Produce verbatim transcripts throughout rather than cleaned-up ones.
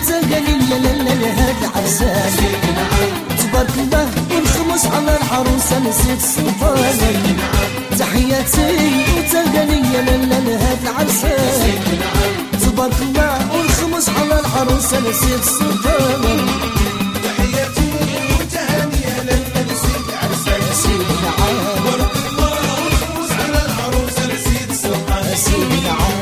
وتقالي لا لا لا هاد العرسان تبارك الله ونخمس على العروسة نسيت السلطان تحياتي وتقالي لا لا لا هاد العرسان تبارك الله ونخمس على العروسة نسيت السلطان تحياتي وتهاني لنا نسيت العرسان سيدي نعم تبارك الله ونخمس على العروسة نسيت السلطان سيدي نعم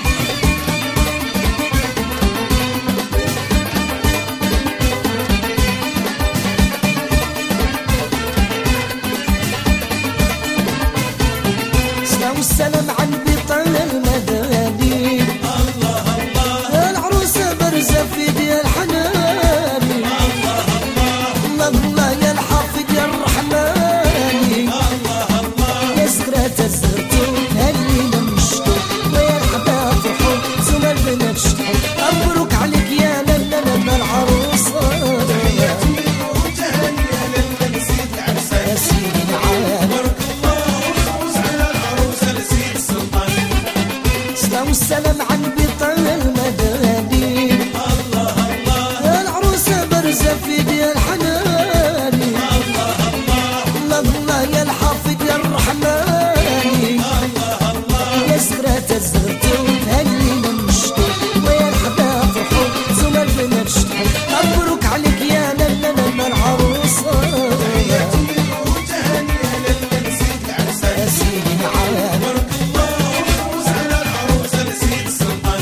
والسلام عن بطل المدادي الله الله العروسة برزة في ديال الحناني الله الله الله الله يا الحافظ يا الرحماني الله الله يا سكرات الزرتون هالليلة مشتو ويا الحباب فرحون سما البنات شطحون مبروك عليك يا لالا لما العروسة تحياتي وتهاني لنا نسيت العرسان يا سيدي نعم تبارك الله ونخمس على العروسة نسيت السلطان والسلام عن بطل المدادي الله الله العروسة برزة في ديال الحناني الله الله الله الله يا الحافظ يا الرحماني الله الله يا سكرات الزرتون هالليلة مشتو ويا الحباب فرحون سما البنات شطحون مبروك عليك يا لالا لما العروسة تحياتي وتهاني لنا نسيت العرسان يا سيدي نعم تبارك الله ونخمس على العروسة نسيت السلطان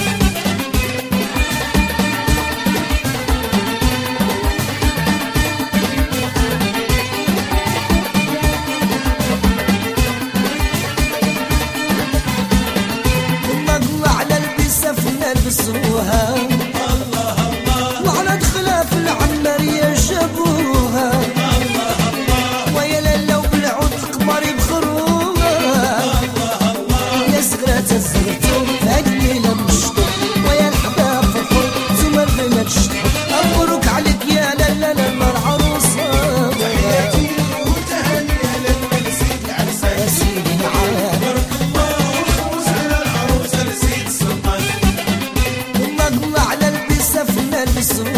الله الله على البسفنة لبسوها الله الله وعلى دخلها في العنبرية جابوها الله الله ويا لالا وبالعود القمر يبخروها الله الله يا سكرات الزرتون هاد الليلة مشتو ويا الحباب فرحون سما البنات شطحون مبروك عليك يا لالا لما العروسة تحياتي وتهاني لنا نسيت العرسان يا سيدي نعم تبارك الله ونخمس على العروسة نسيت السلطان الله الله على البسفنة لبسوها